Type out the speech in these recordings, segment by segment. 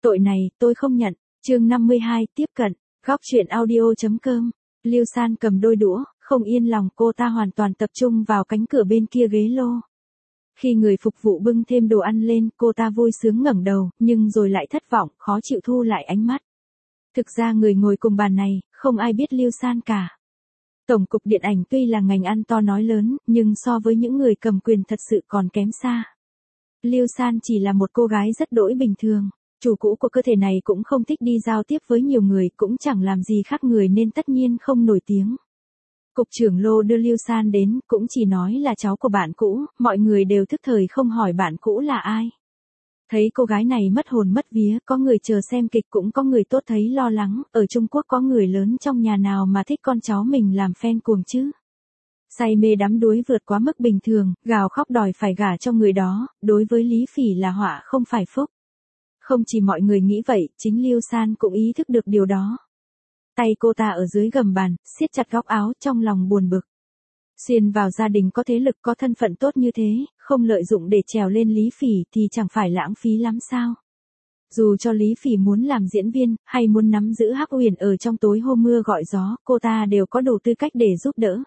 Tội này, tôi không nhận. Chương 52, tiếp cận. Góc truyện audio.com. Lưu San cầm đôi đũa, không yên lòng, cô ta hoàn toàn tập trung vào cánh cửa bên kia ghế lô. Khi người phục vụ bưng thêm đồ ăn lên, cô ta vui sướng ngẩng đầu, nhưng rồi lại thất vọng, khó chịu thu lại ánh mắt. Thực ra người ngồi cùng bàn này, không ai biết Lưu San cả. Tổng cục điện ảnh tuy là ngành ăn to nói lớn, nhưng so với những người cầm quyền thật sự còn kém xa. Lưu San chỉ là một cô gái rất đỗi bình thường. Chủ cũ của cơ thể này cũng không thích đi giao tiếp với nhiều người, cũng chẳng làm gì khác người nên tất nhiên không nổi tiếng. Cục trưởng Lô đưa Lưu San đến, cũng chỉ nói là cháu của bạn cũ, mọi người đều thức thời không hỏi bạn cũ là ai. Thấy cô gái này mất hồn mất vía, có người chờ xem kịch cũng có người tốt thấy lo lắng, ở Trung Quốc có người lớn trong nhà nào mà thích con cháu mình làm fan cuồng chứ. Say mê đắm đuối vượt quá mức bình thường, gào khóc đòi phải gả cho người đó, đối với Lý Phỉ là họa không phải phúc. Không chỉ mọi người nghĩ vậy, chính Lưu San cũng ý thức được điều đó. Tay cô ta ở dưới gầm bàn, siết chặt góc áo, trong lòng buồn bực. Xuyên vào gia đình có thế lực có thân phận tốt như thế, không lợi dụng để trèo lên Lý Phỉ thì chẳng phải lãng phí lắm sao? Dù cho Lý Phỉ muốn làm diễn viên, hay muốn nắm giữ Hắc Huyền ở trong tối hôm mưa gọi gió, cô ta đều có đủ tư cách để giúp đỡ.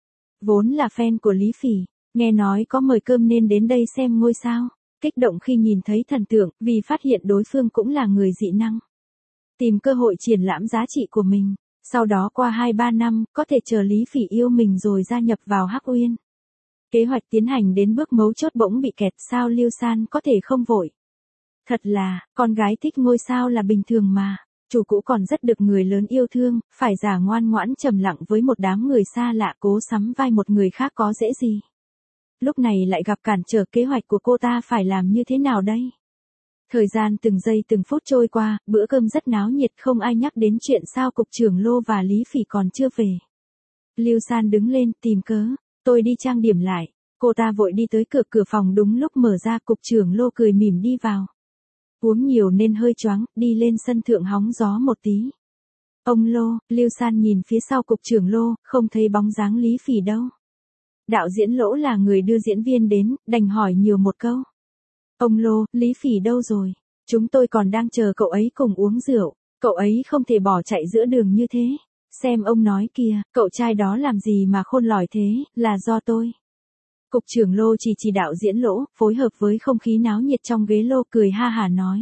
Vốn là fan của Lý Phỉ, nghe nói có mời cơm nên đến đây xem ngôi sao. Kích động khi nhìn thấy thần tượng, vì phát hiện đối phương cũng là người dị năng. Tìm cơ hội triển lãm giá trị của mình, sau đó qua 2-3 năm, có thể chờ Lý Phỉ yêu mình rồi gia nhập vào Hắc Uyên. Kế hoạch tiến hành đến bước mấu chốt bỗng bị kẹt, sao Lưu San có thể không vội. Thật là, con gái thích ngôi sao là bình thường mà, chủ cũ còn rất được người lớn yêu thương, phải giả ngoan ngoãn trầm lặng với một đám người xa lạ cố sắm vai một người khác có dễ gì. Lúc này lại gặp cản trở, kế hoạch của cô ta phải làm như thế nào đây? Thời gian từng giây từng phút trôi qua, bữa cơm rất náo nhiệt, không ai nhắc đến chuyện sao cục trưởng Lô và Lý Phỉ còn chưa về. Lưu San đứng lên, tìm cớ, tôi đi trang điểm lại. Cô ta vội đi tới cửa phòng, đúng lúc mở ra, cục trưởng Lô cười mỉm đi vào. Uống nhiều nên hơi choáng, đi lên sân thượng hóng gió một tí. Ông Lô, Lưu San nhìn phía sau cục trưởng Lô, không thấy bóng dáng Lý Phỉ đâu. Đạo diễn Lỗ là người đưa diễn viên đến, đành hỏi nhiều một câu. Ông Lô, Lý Phỉ đâu rồi? Chúng tôi còn đang chờ cậu ấy cùng uống rượu, cậu ấy không thể bỏ chạy giữa đường như thế. Xem ông nói kìa, cậu trai đó làm gì mà khôn lỏi thế, là do tôi. Cục trưởng Lô chỉ đạo diễn Lỗ, phối hợp với không khí náo nhiệt trong ghế lô, cười ha hả nói.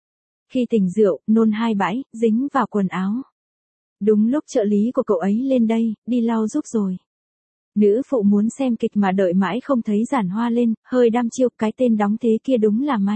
Khi tỉnh rượu, nôn 2 bãi, dính vào quần áo. Đúng lúc trợ lý của cậu ấy lên đây, đi lau giúp rồi. Nữ phụ muốn xem kịch mà đợi mãi không thấy Giản Hoa lên, hơi đăm chiêu, cái tên đóng thế kia đúng là may.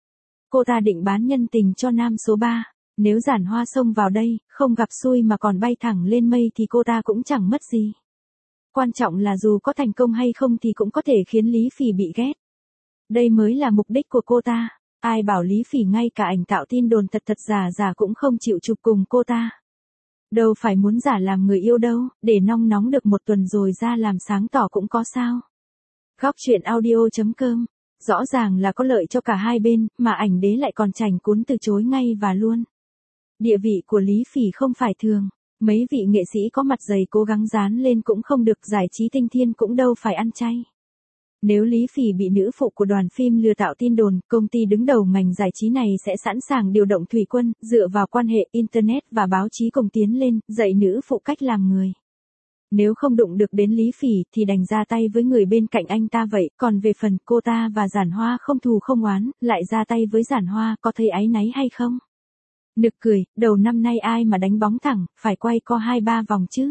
Cô ta định bán nhân tình cho nam số 3, nếu Giản Hoa xông vào đây, không gặp xui mà còn bay thẳng lên mây thì cô ta cũng chẳng mất gì. Quan trọng là dù có thành công hay không thì cũng có thể khiến Lý Phỉ bị ghét. Đây mới là mục đích của cô ta, ai bảo Lý Phỉ ngay cả ảnh tạo tin đồn thật giả cũng không chịu chụp cùng cô ta. Đâu phải muốn giả làm người yêu đâu, để nong nóng được một tuần rồi ra làm sáng tỏ cũng có sao. Góc truyện audio.com. Rõ ràng là có lợi cho cả hai bên, mà ảnh đế lại còn chảnh cún từ chối ngay và luôn. Địa vị của Lý Phỉ không phải thường, mấy vị nghệ sĩ có mặt dày cố gắng dán lên cũng không được, giải trí tinh thiên cũng đâu phải ăn chay. Nếu Lý Phỉ bị nữ phụ của đoàn phim lừa tạo tin đồn, công ty đứng đầu ngành giải trí này sẽ sẵn sàng điều động thủy quân, dựa vào quan hệ Internet và báo chí cùng tiến lên, dạy nữ phụ cách làm người. Nếu không đụng được đến Lý Phỉ thì đành ra tay với người bên cạnh anh ta vậy, còn về phần cô ta và Giản Hoa không thù không oán, lại ra tay với Giản Hoa, có thấy áy náy hay không? Nực cười, đầu năm nay ai mà đánh bóng thẳng, phải quay co 2-3 vòng chứ.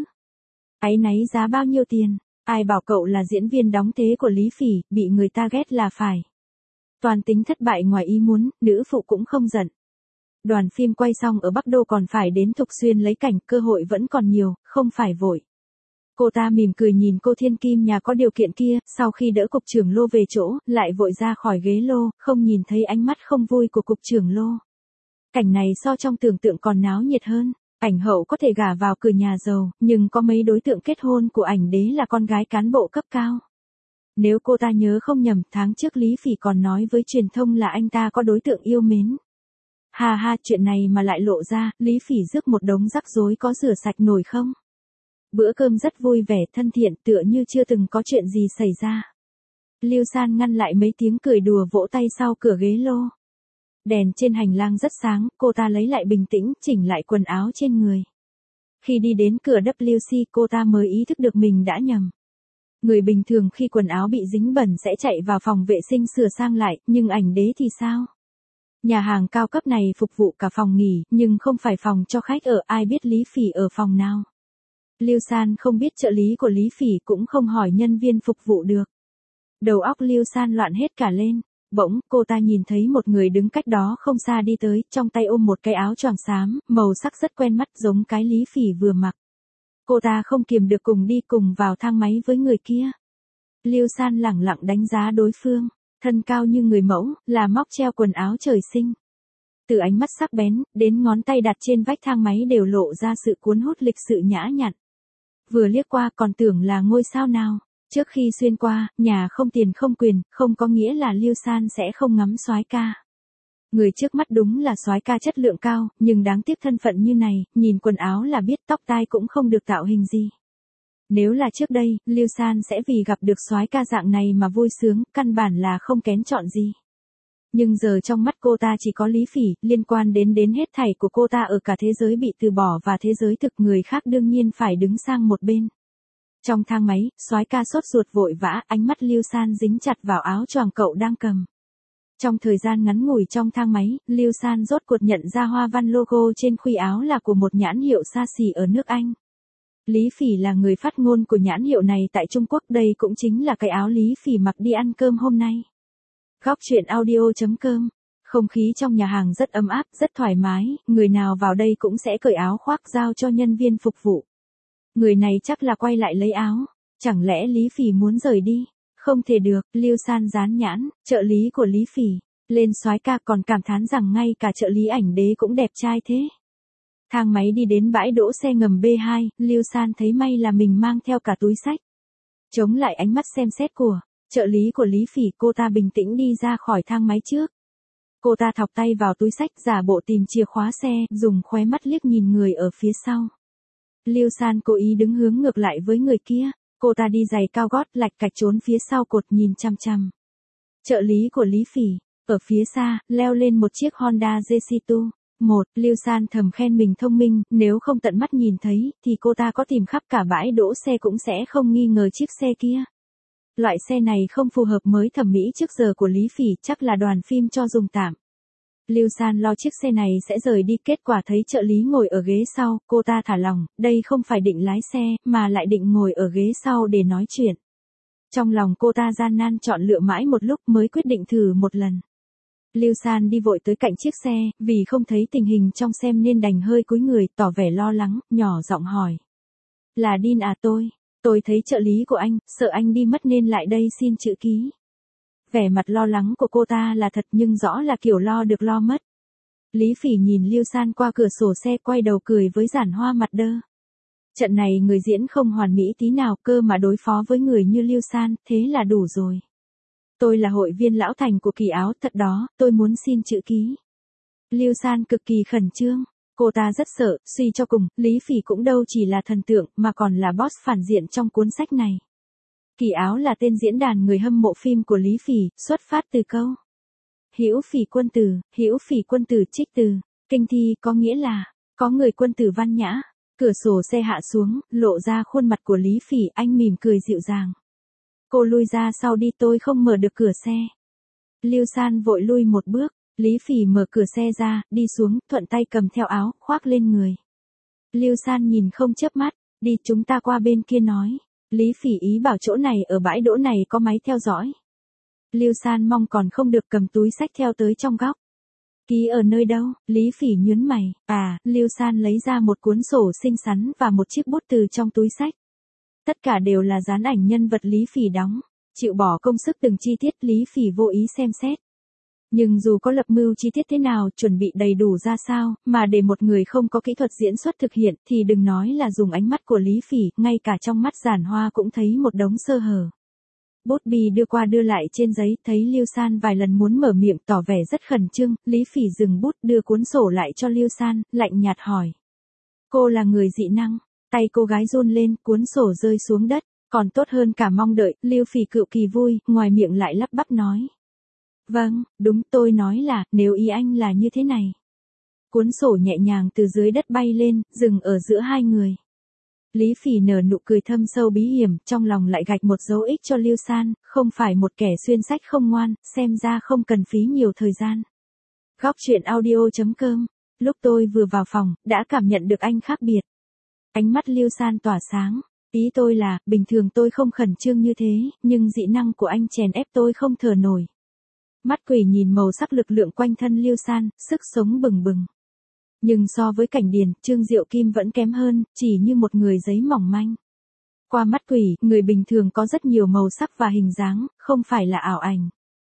Áy náy giá bao nhiêu tiền? Ai bảo cậu là diễn viên đóng thế của Lý Phỉ, bị người ta ghét là phải. Toàn tính thất bại ngoài ý muốn, nữ phụ cũng không giận. Đoàn phim quay xong ở Bắc Đô còn phải đến Thục Xuyên lấy cảnh, cơ hội vẫn còn nhiều, không phải vội. Cô ta mỉm cười nhìn cô thiên kim nhà có điều kiện kia, sau khi đỡ cục trưởng Lô về chỗ, lại vội ra khỏi ghế lô, không nhìn thấy ánh mắt không vui của cục trưởng Lô. Cảnh này so trong tưởng tượng còn náo nhiệt hơn. Ảnh hậu có thể gả vào cửa nhà giàu, nhưng có mấy đối tượng kết hôn của ảnh đế là con gái cán bộ cấp cao. Nếu cô ta nhớ không nhầm, tháng trước Lý Phỉ còn nói với truyền thông là anh ta có đối tượng yêu mến. Ha ha, chuyện này mà lại lộ ra, Lý Phỉ rước một đống rắc rối có rửa sạch nổi không? Bữa cơm rất vui vẻ, thân thiện, tựa như chưa từng có chuyện gì xảy ra. Lưu San ngăn lại mấy tiếng cười đùa, vỗ tay sau cửa ghế lô. Đèn trên hành lang rất sáng, cô ta lấy lại bình tĩnh, chỉnh lại quần áo trên người. Khi đi đến cửa WC cô ta mới ý thức được mình đã nhầm. Người bình thường khi quần áo bị dính bẩn sẽ chạy vào phòng vệ sinh sửa sang lại, nhưng ảnh đế thì sao? Nhà hàng cao cấp này phục vụ cả phòng nghỉ, nhưng không phải phòng cho khách ở, ai biết Lý Phỉ ở phòng nào. Lưu San không biết trợ lý của Lý Phỉ cũng không hỏi nhân viên phục vụ được. Đầu óc Lưu San loạn hết cả lên. Bỗng, cô ta nhìn thấy một người đứng cách đó không xa đi tới, trong tay ôm một cái áo choàng xám, màu sắc rất quen mắt giống cái Lý Phỉ vừa mặc. Cô ta không kiềm được cùng đi cùng vào thang máy với người kia. Lưu San lẳng lặng đánh giá đối phương, thân cao như người mẫu, là móc treo quần áo trời sinh. Từ ánh mắt sắc bén, đến ngón tay đặt trên vách thang máy đều lộ ra sự cuốn hút lịch sự nhã nhặn. Vừa liếc qua còn tưởng là ngôi sao nào. Trước khi xuyên qua, nhà không tiền không quyền, không có nghĩa là Lưu San sẽ không ngắm soái ca. Người trước mắt đúng là soái ca chất lượng cao, nhưng đáng tiếc thân phận như này, nhìn quần áo là biết tóc tai cũng không được tạo hình gì. Nếu là trước đây, Lưu San sẽ vì gặp được soái ca dạng này mà vui sướng, căn bản là không kén chọn gì. Nhưng giờ trong mắt cô ta chỉ có Lý Phỉ, liên quan đến hết thảy của cô ta ở cả thế giới bị từ bỏ và thế giới thực người khác đương nhiên phải đứng sang một bên. Trong thang máy, soái ca sốt ruột vội vã, ánh mắt Lưu San dính chặt vào áo choàng cậu đang cầm. Trong thời gian ngắn ngủi trong thang máy, Lưu San rốt cuộc nhận ra hoa văn logo trên khuy áo là của một nhãn hiệu xa xỉ ở nước Anh. Lý Phỉ là người phát ngôn của nhãn hiệu này tại Trung Quốc, đây cũng chính là cái áo Lý Phỉ mặc đi ăn cơm hôm nay. Góc chuyện audio.com. Không khí trong nhà hàng rất ấm áp, rất thoải mái, người nào vào đây cũng sẽ cởi áo khoác giao cho nhân viên phục vụ. Người này chắc là quay lại lấy áo, chẳng lẽ Lý Phỉ muốn rời đi? Không thể được, Lưu San dán nhãn, trợ lý của Lý Phỉ, lên soái ca còn cảm thán rằng ngay cả trợ lý ảnh đế cũng đẹp trai thế. Thang máy đi đến bãi đỗ xe ngầm B2, Lưu San thấy may là mình mang theo cả túi xách. Chống lại ánh mắt xem xét của trợ lý của Lý Phỉ, cô ta bình tĩnh đi ra khỏi thang máy trước. Cô ta thọc tay vào túi xách giả bộ tìm chìa khóa xe, dùng khóe mắt liếc nhìn người ở phía sau. Lưu San cố ý đứng hướng ngược lại với người kia, cô ta đi giày cao gót lạch cạch trốn phía sau cột nhìn chằm chằm. Trợ lý của Lý Phỉ, ở phía xa, leo lên một chiếc Honda Jessitu. Lưu San thầm khen mình thông minh, nếu không tận mắt nhìn thấy, thì cô ta có tìm khắp cả bãi đỗ xe cũng sẽ không nghi ngờ chiếc xe kia. Loại xe này không phù hợp với thẩm mỹ trước giờ của Lý Phỉ, chắc là đoàn phim cho dùng tạm. Lưu San lo chiếc xe này sẽ rời đi, kết quả thấy trợ lý ngồi ở ghế sau, cô ta thả lỏng, đây không phải định lái xe, mà lại định ngồi ở ghế sau để nói chuyện. Trong lòng cô ta gian nan chọn lựa mãi một lúc mới quyết định thử một lần. Lưu San đi vội tới cạnh chiếc xe, vì không thấy tình hình trong xem nên đành hơi cúi người, tỏ vẻ lo lắng, nhỏ giọng hỏi. Là Dean à, tôi thấy trợ lý của anh, sợ anh đi mất nên lại đây xin chữ ký. Vẻ mặt lo lắng của cô ta là thật nhưng rõ là kiểu lo được lo mất. Lý Phỉ nhìn Lưu San qua cửa sổ xe, quay đầu cười với giản hoa mặt đơ. Trận này người diễn không hoàn mỹ tí nào, cơ mà đối phó với người như Lưu San, thế là đủ rồi. Tôi là hội viên lão thành của kỳ áo, thật đó, tôi muốn xin chữ ký. Lưu San cực kỳ khẩn trương. Cô ta rất sợ, suy cho cùng, Lý Phỉ cũng đâu chỉ là thần tượng, mà còn là boss phản diện trong cuốn sách này. Kỳ áo là tên diễn đàn người hâm mộ phim của Lý Phỉ, xuất phát từ câu Hữu Phỉ quân tử trích từ kinh thi, có nghĩa là có người quân tử văn nhã. Cửa sổ xe hạ xuống, lộ ra khuôn mặt của Lý Phỉ, anh mỉm cười dịu dàng. Cô lui ra sau đi, tôi không mở được cửa xe. Lưu San vội lui một bước. Lý Phỉ mở cửa xe ra, đi xuống, thuận tay cầm theo áo, khoác lên người. Lưu San nhìn không chớp mắt, đi, chúng ta qua bên kia nói. Lý Phỉ ý bảo chỗ này ở bãi đỗ này có máy theo dõi. Lưu San mong còn không được, cầm túi xách theo tới trong góc. Ký ở nơi đâu? Lý Phỉ nhướng mày. Lưu San lấy ra một cuốn sổ xinh xắn và một chiếc bút từ trong túi xách. Tất cả đều là dán ảnh nhân vật Lý Phỉ đóng. Chịu bỏ công sức từng chi tiết, Lý Phỉ vô ý xem xét. Nhưng dù có lập mưu chi tiết thế nào, chuẩn bị đầy đủ ra sao, mà để một người không có kỹ thuật diễn xuất thực hiện, thì đừng nói là dùng ánh mắt của Lý Phỉ, ngay cả trong mắt giản hoa cũng thấy một đống sơ hở. Bút bi đưa qua đưa lại trên giấy, thấy Lưu San vài lần muốn mở miệng tỏ vẻ rất khẩn trương, Lý Phỉ dừng bút, đưa cuốn sổ lại cho Lưu San, lạnh nhạt hỏi. Cô là người dị năng, tay cô gái run lên, cuốn sổ rơi xuống đất, còn tốt hơn cả mong đợi, Lưu Phỉ cự kỳ vui, ngoài miệng lại lắp bắp nói. Vâng, đúng, tôi nói là, nếu ý anh là như thế này. Cuốn sổ nhẹ nhàng từ dưới đất bay lên, dừng ở giữa hai người. Lý Phỉ nở nụ cười thâm sâu bí hiểm, trong lòng lại gạch một dấu ích cho Lưu San, không phải một kẻ xuyên sách không ngoan, xem ra không cần phí nhiều thời gian. Góc truyện audio.com. Lúc tôi vừa vào phòng, đã cảm nhận được anh khác biệt. Ánh mắt Lưu San tỏa sáng. Ý tôi là, bình thường tôi không khẩn trương như thế, nhưng dị năng của anh chèn ép tôi không thở nổi. Mắt quỷ nhìn màu sắc lực lượng quanh thân Lưu San, sức sống bừng bừng. Nhưng so với Cảnh Điền, Trương Diệu Kim vẫn kém hơn, chỉ như một người giấy mỏng manh. Qua mắt quỷ, người bình thường có rất nhiều màu sắc và hình dáng, không phải là ảo ảnh.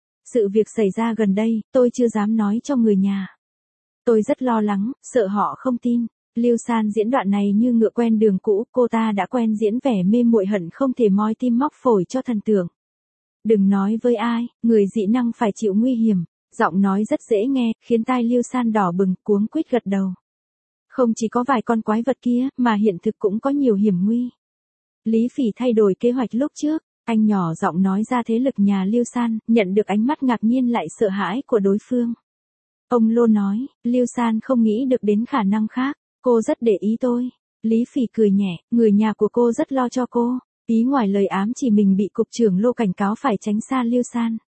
Sự việc xảy ra gần đây, tôi chưa dám nói cho người nhà. Tôi rất lo lắng, sợ họ không tin. Lưu San diễn đoạn này như ngựa quen đường cũ, cô ta đã quen diễn vẻ mê muội hận không thể moi tim móc phổi cho thần tượng. Đừng nói với ai, người dị năng phải chịu nguy hiểm. Giọng nói rất dễ nghe, khiến tai Lưu San đỏ bừng, cuống quýt gật đầu. Không chỉ có vài con quái vật kia, mà hiện thực cũng có nhiều hiểm nguy. Lý Phỉ thay đổi kế hoạch lúc trước, anh nhỏ giọng nói ra thế lực nhà Lưu San, nhận được ánh mắt ngạc nhiên lại sợ hãi của đối phương. Ông Lô nói, Lưu San không nghĩ được đến khả năng khác, cô rất để ý tôi. Lý Phỉ cười nhẹ, người nhà của cô rất lo cho cô. Ý ngoài lời ám chỉ mình bị cục trưởng Lô cảnh cáo phải tránh xa Lưu San.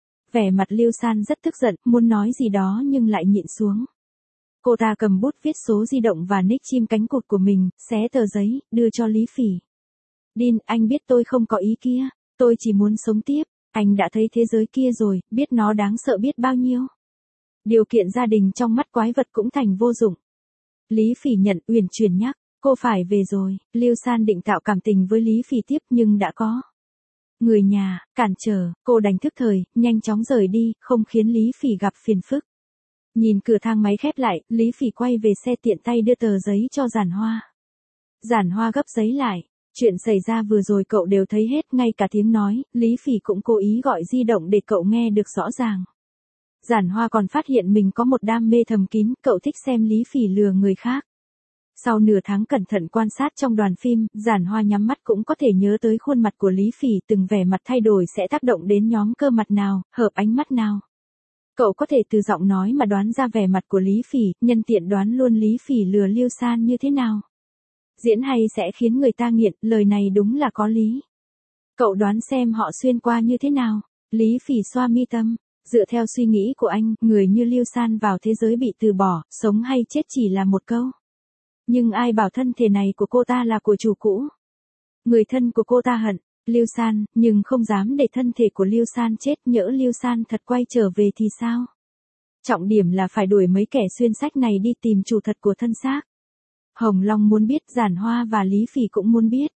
Vẻ mặt Lưu San rất tức giận, muốn nói gì đó nhưng lại nhịn xuống. Cô ta cầm bút viết số di động và nick chim cánh cụt của mình, xé tờ giấy, đưa cho Lý Phỉ. Đin, anh biết tôi không có ý kia, tôi chỉ muốn sống tiếp, anh đã thấy thế giới kia rồi, biết nó đáng sợ biết bao nhiêu. Điều kiện gia đình trong mắt quái vật cũng thành vô dụng. Lý Phỉ nhận, uyển chuyển nhắc, cô phải về rồi. Lưu San định tạo cảm tình với Lý Phỉ tiếp nhưng đã có người nhà cản trở, cô đành thức thời, nhanh chóng rời đi, không khiến Lý Phỉ gặp phiền phức. Nhìn cửa thang máy khép lại, Lý Phỉ quay về xe tiện tay đưa tờ giấy cho Giản Hoa. Giản Hoa gấp giấy lại. Chuyện xảy ra vừa rồi cậu đều thấy hết, ngay cả tiếng nói, Lý Phỉ cũng cố ý gọi di động để cậu nghe được rõ ràng. Giản Hoa còn phát hiện mình có một đam mê thầm kín, cậu thích xem Lý Phỉ lừa người khác. Sau nửa tháng cẩn thận quan sát trong đoàn phim, Giản Hoa nhắm mắt cũng có thể nhớ tới khuôn mặt của Lý Phỉ, từng vẻ mặt thay đổi sẽ tác động đến nhóm cơ mặt nào, hợp ánh mắt nào. Cậu có thể từ giọng nói mà đoán ra vẻ mặt của Lý Phỉ, nhân tiện đoán luôn Lý Phỉ lừa Lưu San như thế nào. Diễn hay sẽ khiến người ta nghiện, lời này đúng là có lý. Cậu đoán xem họ xuyên qua như thế nào. Lý Phỉ xoa mi tâm. Dựa theo suy nghĩ của anh, người như Lưu San vào thế giới bị từ bỏ, sống hay chết chỉ là một câu. Nhưng ai bảo thân thể này của cô ta là của chủ cũ. Người thân của cô ta hận Lưu San, nhưng không dám để thân thể của Lưu San chết, nhỡ Lưu San thật quay trở về thì sao? Trọng điểm là phải đuổi mấy kẻ xuyên sách này đi tìm chủ thật của thân xác. Hồng Long muốn biết, Giản Hoa và Lý Phỉ cũng muốn biết.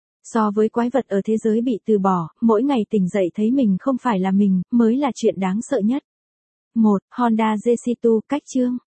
So với quái vật ở thế giới bị từ bỏ, mỗi ngày tỉnh dậy thấy mình không phải là mình, mới là chuyện đáng sợ nhất. 1. Honda J2 cách chương